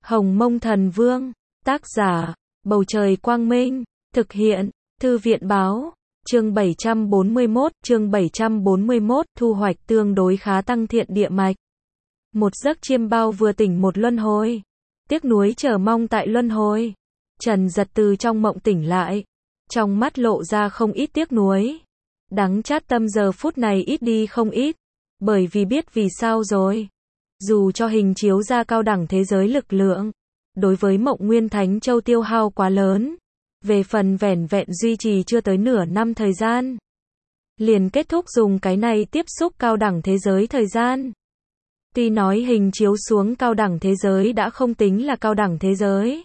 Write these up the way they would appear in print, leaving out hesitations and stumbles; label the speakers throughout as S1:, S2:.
S1: Hồng Mông Thần Vương, tác giả, Bầu Trời Quang Minh, thực hiện, Thư viện Báo, chương 741, thu hoạch tương đối khá tăng thiện địa mạch. Một giấc chiêm bao vừa tỉnh một luân hồi. Tiếc nuối chờ mong tại luân hồi. Trần Giật từ trong mộng tỉnh lại. Trong mắt lộ ra không ít tiếc nuối. Đắng chát tâm giờ phút này ít đi không ít. Bởi vì biết vì sao rồi. Dù cho hình chiếu ra cao đẳng thế giới lực lượng, đối với Mộng Nguyên Thánh Châu tiêu hao quá lớn. Về phần vẻn vẹn duy trì chưa tới nửa năm thời gian. Liền kết thúc dùng cái này tiếp xúc cao đẳng thế giới thời gian. Tuy nói hình chiếu xuống cao đẳng thế giới đã không tính là cao đẳng thế giới.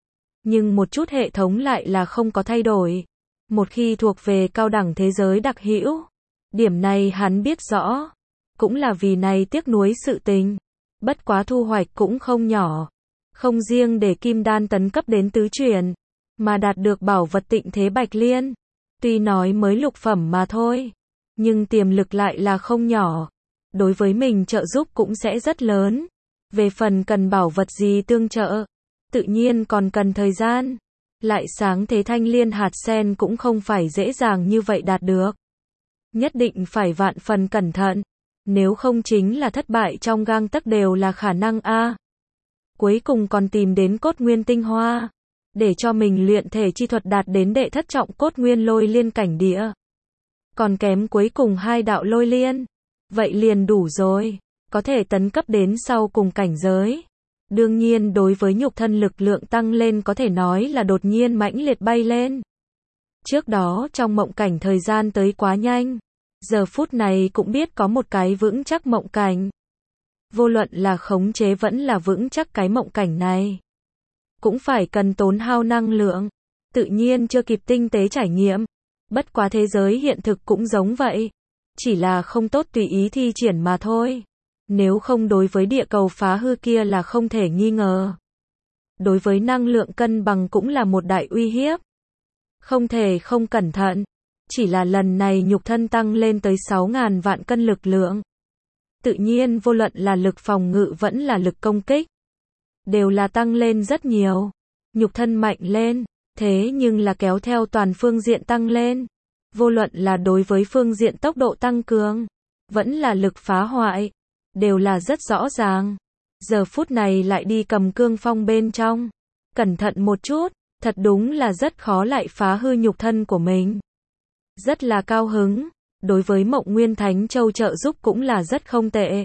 S1: Nhưng một chút hệ thống lại là không có thay đổi. Một khi thuộc về cao đẳng thế giới đặc hữu. Điểm này hắn biết rõ. Cũng là vì này tiếc nuối sự tình. Bất quá thu hoạch cũng không nhỏ. Không riêng để kim đan tấn cấp đến tứ chuyển. Mà đạt được bảo vật tịnh thế bạch liên. Tuy nói mới lục phẩm mà thôi. Nhưng tiềm lực lại là không nhỏ. Đối với mình trợ giúp cũng sẽ rất lớn. Về phần cần bảo vật gì tương trợ. Tự nhiên còn cần thời gian. Lại sáng thế thanh liên hạt sen cũng không phải dễ dàng như vậy đạt được. Nhất định phải vạn phần cẩn thận. Nếu không chính là thất bại trong gang tấc đều là khả năng a. Cuối cùng còn tìm đến cốt nguyên tinh hoa. Để cho mình luyện thể chi thuật đạt đến đệ thất trọng cốt nguyên lôi liên cảnh địa. Còn kém cuối cùng 2 đạo lôi liên. Vậy liền đủ rồi. Có thể tấn cấp đến sau cùng cảnh giới. Đương nhiên đối với nhục thân lực lượng tăng lên có thể nói là đột nhiên mãnh liệt bay lên. Trước đó trong mộng cảnh thời gian tới quá nhanh. Giờ phút này cũng biết có một cái vững chắc mộng cảnh. Vô luận là khống chế vẫn là vững chắc cái mộng cảnh này. Cũng phải cần tốn hao năng lượng. Tự nhiên chưa kịp tinh tế trải nghiệm. Bất quá thế giới hiện thực cũng giống vậy. Chỉ là không tốt tùy ý thi triển mà thôi. Nếu không đối với địa cầu phá hư kia là không thể nghi ngờ. Đối với năng lượng cân bằng cũng là một đại uy hiếp. Không thể không cẩn thận. Chỉ là lần này nhục thân tăng lên tới 6.000 vạn cân lực lượng. Tự nhiên vô luận là lực phòng ngự vẫn là lực công kích. Đều là tăng lên rất nhiều. Nhục thân mạnh lên. Thế nhưng là kéo theo toàn phương diện tăng lên. Vô luận là đối với phương diện tốc độ tăng cường. Vẫn là lực phá hoại. Đều là rất rõ ràng. Giờ phút này lại đi cầm cương phong bên trong. Cẩn thận một chút. Thật đúng là rất khó lại phá hư nhục thân của mình. Rất là cao hứng. Đối với Mộng Nguyên Thánh Châu trợ giúp cũng là rất không tệ.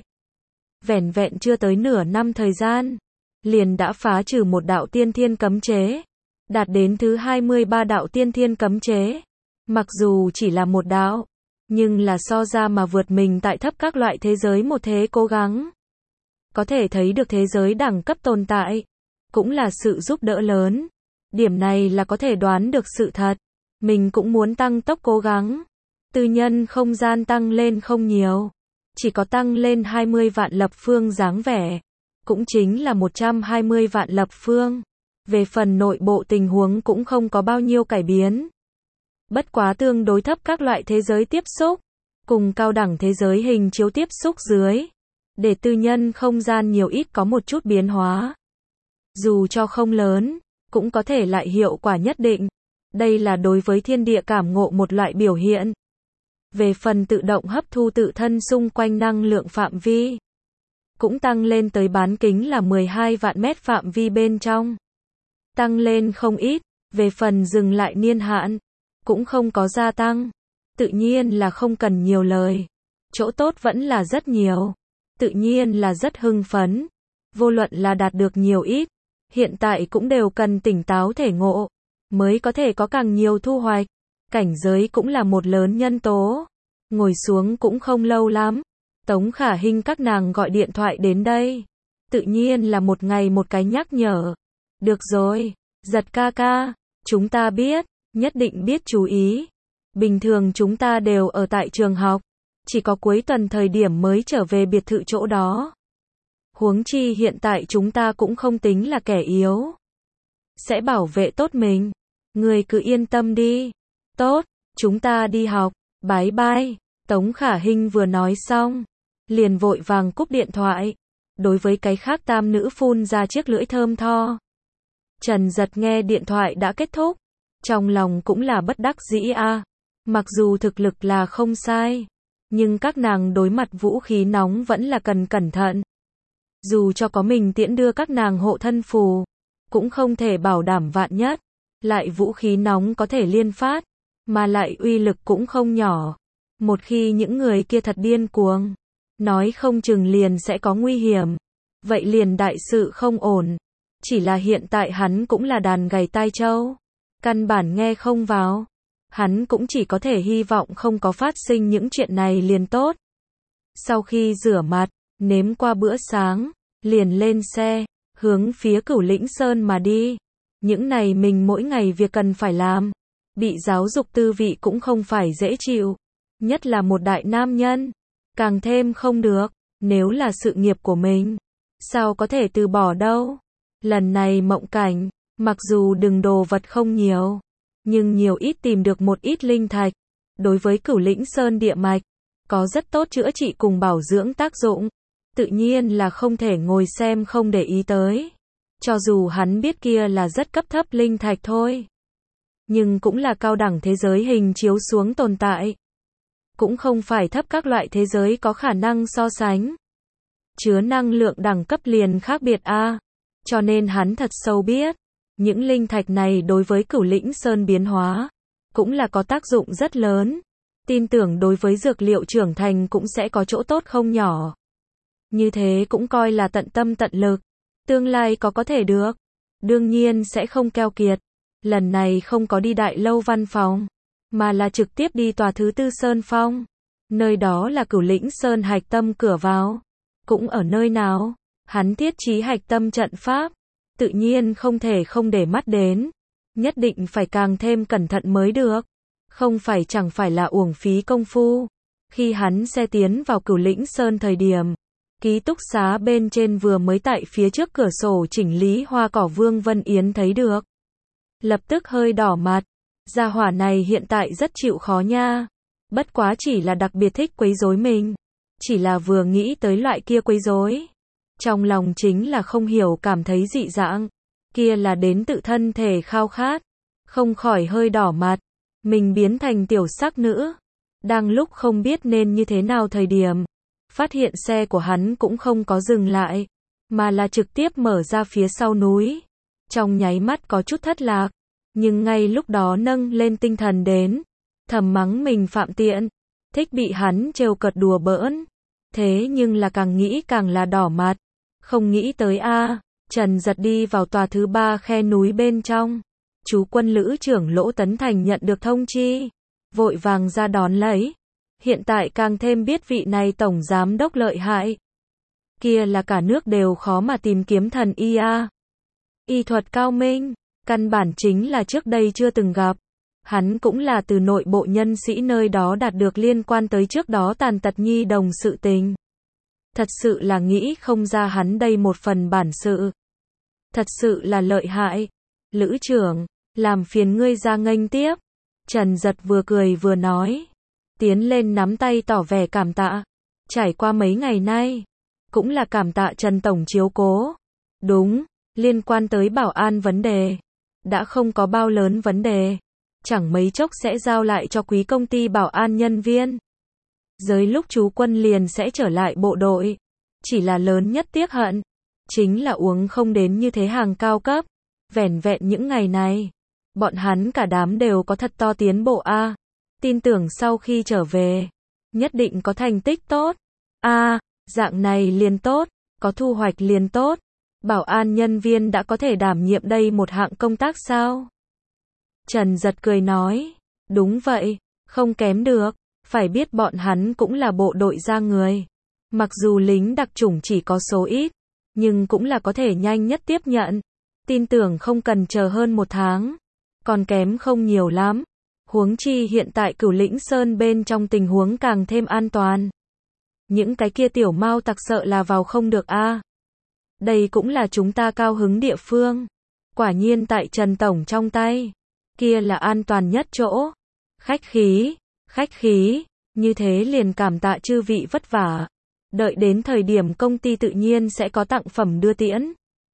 S1: Vẻn vẹn chưa tới nửa năm thời gian. Liền đã phá trừ một đạo tiên thiên cấm chế. Đạt đến thứ 23 đạo tiên thiên cấm chế. Mặc dù chỉ là một đạo. Nhưng là so ra mà vượt mình tại thấp các loại thế giới một thế cố gắng. Có thể thấy được thế giới đẳng cấp tồn tại. Cũng là sự giúp đỡ lớn. Điểm này là có thể đoán được sự thật. Mình cũng muốn tăng tốc cố gắng. Tư nhân không gian tăng lên không nhiều. Chỉ có tăng lên 20 vạn lập phương dáng vẻ. Cũng chính là 120 vạn lập phương. Về phần nội bộ tình huống cũng không có bao nhiêu cải biến. Bất quá tương đối thấp các loại thế giới tiếp xúc. Cùng cao đẳng thế giới hình chiếu tiếp xúc dưới. Để tư nhân không gian nhiều ít có một chút biến hóa. Dù cho không lớn. Cũng có thể lại hiệu quả nhất định. Đây là đối với thiên địa cảm ngộ một loại biểu hiện. Về phần tự động hấp thu tự thân xung quanh năng lượng phạm vi. Cũng tăng lên tới bán kính là 12 vạn mét phạm vi bên trong. Tăng lên không ít. Về phần dừng lại niên hạn. Cũng không có gia tăng. Tự nhiên là không cần nhiều lời. Chỗ tốt vẫn là rất nhiều. Tự nhiên là rất hưng phấn. Vô luận là đạt được nhiều ít. Hiện tại cũng đều cần tỉnh táo thể ngộ. Mới có thể có càng nhiều thu hoạch. Cảnh giới cũng là một lớn nhân tố. Ngồi xuống cũng không lâu lắm. Tống Khả Hinh các nàng gọi điện thoại đến đây. Tự nhiên là một ngày một cái nhắc nhở. Được rồi, Giật ca ca. Chúng ta biết, nhất định biết chú ý. Bình thường chúng ta đều ở tại trường học. Chỉ có cuối tuần thời điểm mới trở về biệt thự chỗ đó. Huống chi hiện tại chúng ta cũng không tính là kẻ yếu. Sẽ bảo vệ tốt mình. Người cứ yên tâm đi. Tốt, chúng ta đi học. Bye bye. Tống Khả Hinh vừa nói xong. Liền vội vàng cúp điện thoại. đối với cái khác tam nữ phun ra chiếc lưỡi thơm tho. Trần Giật nghe điện thoại đã kết thúc, trong lòng cũng là bất đắc dĩ a. Mặc dù thực lực là không sai, nhưng các nàng đối mặt vũ khí nóng vẫn là cần cẩn thận. Dù cho có mình tiễn đưa các nàng hộ thân phù, cũng không thể bảo đảm vạn nhất. Lại vũ khí nóng có thể liên phát, mà lại uy lực cũng không nhỏ. Một khi những người kia thật điên cuồng, nói không chừng liền sẽ có nguy hiểm. Vậy liền đại sự không ổn. Chỉ là hiện tại hắn cũng là đàn gầy tai trâu, căn bản nghe không vào. Hắn cũng chỉ có thể hy vọng không có phát sinh những chuyện này liền tốt. Sau khi rửa mặt, nếm qua bữa sáng, liền lên xe, hướng phía Cửu Lĩnh Sơn mà đi. Những này mình mỗi ngày việc cần phải làm. Bị giáo dục tư vị cũng không phải dễ chịu. Nhất là một đại nam nhân. Càng thêm không được. Nếu là sự nghiệp của mình, sao có thể từ bỏ đâu. Lần này mộng cảnh, mặc dù đừng đồ vật không nhiều, nhưng nhiều ít tìm được một ít linh thạch. Đối với Cửu Lĩnh Sơn địa mạch, có rất tốt chữa trị cùng bảo dưỡng tác dụng. Tự nhiên là không thể ngồi xem không để ý tới. Cho dù hắn biết kia là rất cấp thấp linh thạch thôi. Nhưng cũng là cao đẳng thế giới hình chiếu xuống tồn tại. Cũng không phải thấp các loại thế giới có khả năng so sánh. Chứa năng lượng đẳng cấp liền khác biệt a. Cho nên hắn thật sâu biết. Những linh thạch này đối với Cửu Lĩnh Sơn biến hóa, cũng là có tác dụng rất lớn. Tin tưởng đối với dược liệu trưởng thành cũng sẽ có chỗ tốt không nhỏ. Như thế cũng coi là tận tâm tận lực. Tương lai có thể được. Đương nhiên sẽ không keo kiệt. Lần này không có đi Đại Lâu văn phòng, mà là trực tiếp đi tòa thứ tư Sơn Phong. Nơi đó là Cửu Lĩnh Sơn hạch tâm cửa vào. Cũng ở nơi nào, hắn thiết trí hạch tâm trận pháp. Tự nhiên không thể không để mắt đến. Nhất định phải càng thêm cẩn thận mới được. Không phải chẳng phải là uổng phí công phu. Khi hắn xe tiến vào Cửu Lĩnh Sơn thời điểm, ký túc xá bên trên vừa mới tại phía trước cửa sổ chỉnh lý hoa cỏ Vương Vân Yến thấy được. Lập tức hơi đỏ mặt. Gia hỏa này hiện tại rất chịu khó nha. Bất quá chỉ là đặc biệt thích quấy rối mình. Chỉ là vừa nghĩ tới loại kia quấy rối, trong lòng chính là không hiểu cảm thấy dị dạng. Kia là đến tự thân thể khao khát. Không khỏi hơi đỏ mặt. Mình biến thành tiểu sắc nữ. Đang lúc không biết nên như thế nào thời điểm, phát hiện xe của hắn cũng không có dừng lại, mà là trực tiếp mở ra phía sau núi. Trong nháy mắt có chút thất lạc, nhưng ngay lúc đó nâng lên tinh thần đến, thầm mắng mình phạm tiện, thích bị hắn trêu cợt đùa bỡn. Thế nhưng là càng nghĩ càng là đỏ mặt. Không nghĩ tới a, Trần Giật đi vào tòa thứ ba khe núi bên trong. Chú quân lữ trưởng Lỗ Tấn Thành nhận được thông chi, vội vàng ra đón lấy. Hiện tại càng thêm biết vị này tổng giám đốc lợi hại. Kia là cả nước đều khó mà tìm kiếm thần y a. Y thuật cao minh, căn bản chính là trước đây chưa từng gặp. Hắn cũng là từ nội bộ nhân sĩ nơi đó đạt được liên quan tới trước đó tàn tật nhi đồng sự tình. Thật sự là nghĩ không ra hắn đây một phần bản sự. Thật sự là lợi hại. Lữ trưởng, làm phiền ngươi ra nghênh tiếp. Trần Giật vừa cười vừa nói. Tiến lên nắm tay tỏ vẻ cảm tạ. Trải qua mấy ngày nay, cũng là cảm tạ Trần Tổng chiếu cố. Đúng, liên quan tới bảo an vấn đề, đã không có bao lớn vấn đề. Chẳng mấy chốc sẽ giao lại cho quý công ty bảo an nhân viên. Dưới lúc chú quân liền sẽ trở lại bộ đội. Chỉ là lớn nhất tiếc hận, chính là uống không đến như thế hàng cao cấp. Vẻn vẹn những ngày này, bọn hắn cả đám đều có thật to tiến bộ a. Tin tưởng sau khi trở về, nhất định có thành tích tốt. A, dạng này liền tốt, có thu hoạch liền tốt. Bảo an nhân viên đã có thể đảm nhiệm đây một hạng công tác sao? Trần Giật cười nói, đúng vậy, không kém được. Phải biết bọn hắn cũng là bộ đội ra người. Mặc dù lính đặc chủng chỉ có số ít, nhưng cũng là có thể nhanh nhất tiếp nhận. Tin tưởng không cần chờ hơn 1 tháng. Còn kém không nhiều lắm. Huống chi hiện tại Cửu Lĩnh Sơn bên trong tình huống càng thêm an toàn. Những cái kia tiểu mao tặc sợ là vào không được a. Đây cũng là chúng ta cao hứng địa phương. Quả nhiên tại Trần Tổng trong tay, kia là an toàn nhất chỗ. Khách khí, như thế liền cảm tạ chư vị vất vả. Đợi đến thời điểm công ty tự nhiên sẽ có tặng phẩm đưa tiễn.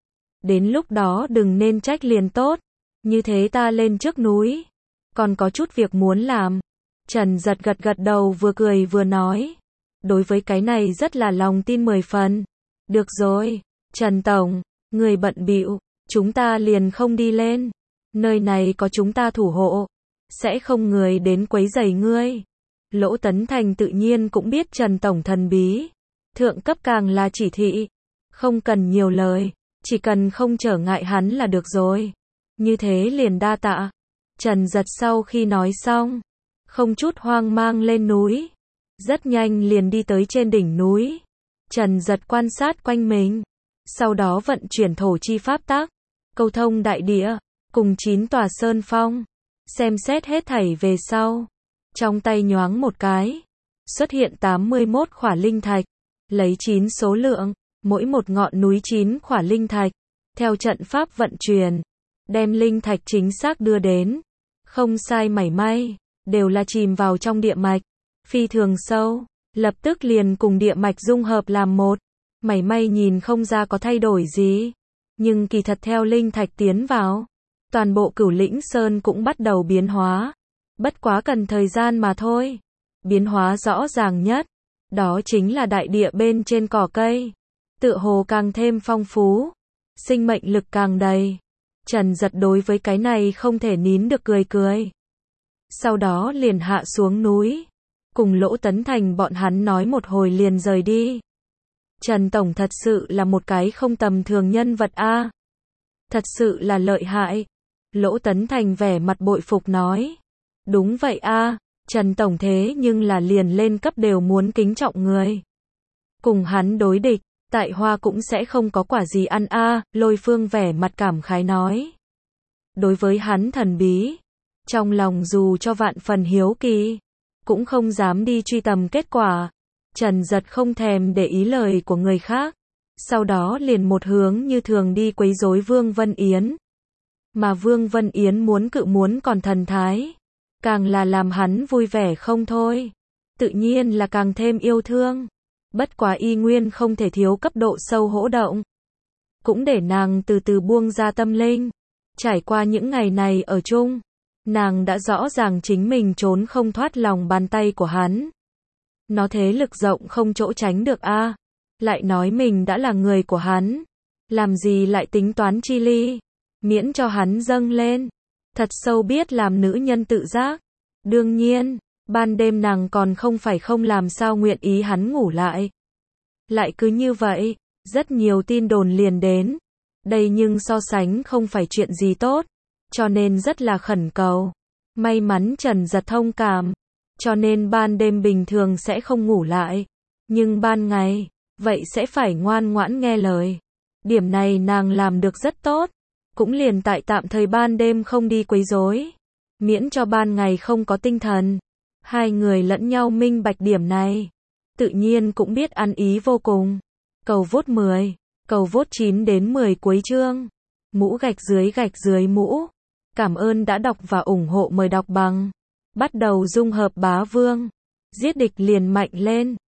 S1: Đến lúc đó đừng nên trách liền tốt. Như thế ta lên trước núi. Còn có chút việc muốn làm. Trần Giật gật đầu vừa cười vừa nói. Đối với cái này rất là lòng tin 10 phần. Được rồi, Trần Tổng, người bận bịu, chúng ta liền không đi lên. Nơi này có chúng ta thủ hộ. Sẽ không người đến quấy rầy ngươi. Lỗ Tấn Thành tự nhiên cũng biết Trần Tổng thần bí. Thượng cấp càng là chỉ thị. Không cần nhiều lời. Chỉ cần không trở ngại hắn là được rồi. Như thế liền đa tạ. Trần Giật sau khi nói xong, không chút hoang mang lên núi. Rất nhanh liền đi tới trên đỉnh núi. Trần Giật quan sát quanh mình. Sau đó vận chuyển thổ chi pháp tắc. Câu thông đại địa. Cùng 9 tòa sơn phong. Xem xét hết thảy về sau. Trong tay nhoáng một cái. Xuất hiện 81 khỏa linh thạch. Lấy 9 số lượng. Mỗi một ngọn núi 9 khỏa linh thạch. Theo trận pháp vận chuyển. Đem linh thạch chính xác đưa đến. Không sai mảy may. Đều là chìm vào trong địa mạch. Phi thường sâu. Lập tức liền cùng địa mạch dung hợp làm một. Mảy may nhìn không ra có thay đổi gì. Nhưng kỳ thật theo linh thạch tiến vào. Toàn bộ Cửu Lĩnh Sơn cũng bắt đầu biến hóa. Bất quá cần thời gian mà thôi. Biến hóa rõ ràng nhất. Đó chính là đại địa bên trên cỏ cây. Tựa hồ càng thêm phong phú. Sinh mệnh lực càng đầy. Trần Giật đối với cái này không thể nín được cười. Sau đó liền hạ xuống núi. Cùng Lỗ Tấn Thành bọn hắn nói một hồi liền rời đi. Trần Tổng thật sự là một cái không tầm thường nhân vật a. Thật sự là lợi hại. Lỗ Tấn Thành vẻ mặt bội phục nói. Đúng vậy a, Trần Tổng thế nhưng là liền lên cấp đều muốn kính trọng người. Cùng hắn đối địch, tại Hoa cũng sẽ không có quả gì ăn a. Lôi Phương vẻ mặt cảm khái nói. Đối với hắn thần bí, trong lòng dù cho vạn phần hiếu kỳ, cũng không dám đi truy tầm kết quả. Trần Giật không thèm để ý lời của người khác. Sau đó liền một hướng như thường đi quấy rối Vương Vân Yến. Mà Vương Vân Yến muốn cự muốn còn thần thái. Càng là làm hắn vui vẻ không thôi. Tự nhiên là càng thêm yêu thương. Bất quá y nguyên không thể thiếu cấp độ sâu hỗ động. Cũng để nàng từ từ buông ra tâm linh. Trải qua những ngày này ở chung, nàng đã rõ ràng chính mình trốn không thoát lòng bàn tay của hắn. Nó thế lực rộng không chỗ tránh được a. Lại nói mình đã là người của hắn. Làm gì lại tính toán chi ly. Miễn cho hắn dâng lên. Thật sâu biết làm nữ nhân tự giác. Đương nhiên, ban đêm nàng còn không phải không làm sao nguyện ý hắn ngủ lại. Lại cứ như vậy, rất nhiều tin đồn liền đến. Đây nhưng so sánh không phải chuyện gì tốt. Cho nên rất là khẩn cầu. May mắn Trần Giật thông cảm. Cho nên ban đêm bình thường sẽ không ngủ lại. Nhưng ban ngày, vậy sẽ phải ngoan ngoãn nghe lời. Điểm này nàng làm được rất tốt. Cũng liền tại tạm thời ban đêm không đi quấy rối. Miễn cho ban ngày không có tinh thần. Hai người lẫn nhau minh bạch điểm này. Tự nhiên cũng biết ăn ý vô cùng. Cầu vote 10. Cầu vote 9 đến 10 cuối chương. Mũ gạch dưới mũ. Cảm ơn đã đọc và ủng hộ, mời đọc bằng. Bắt đầu dung hợp bá vương. Giết địch liền mạnh lên.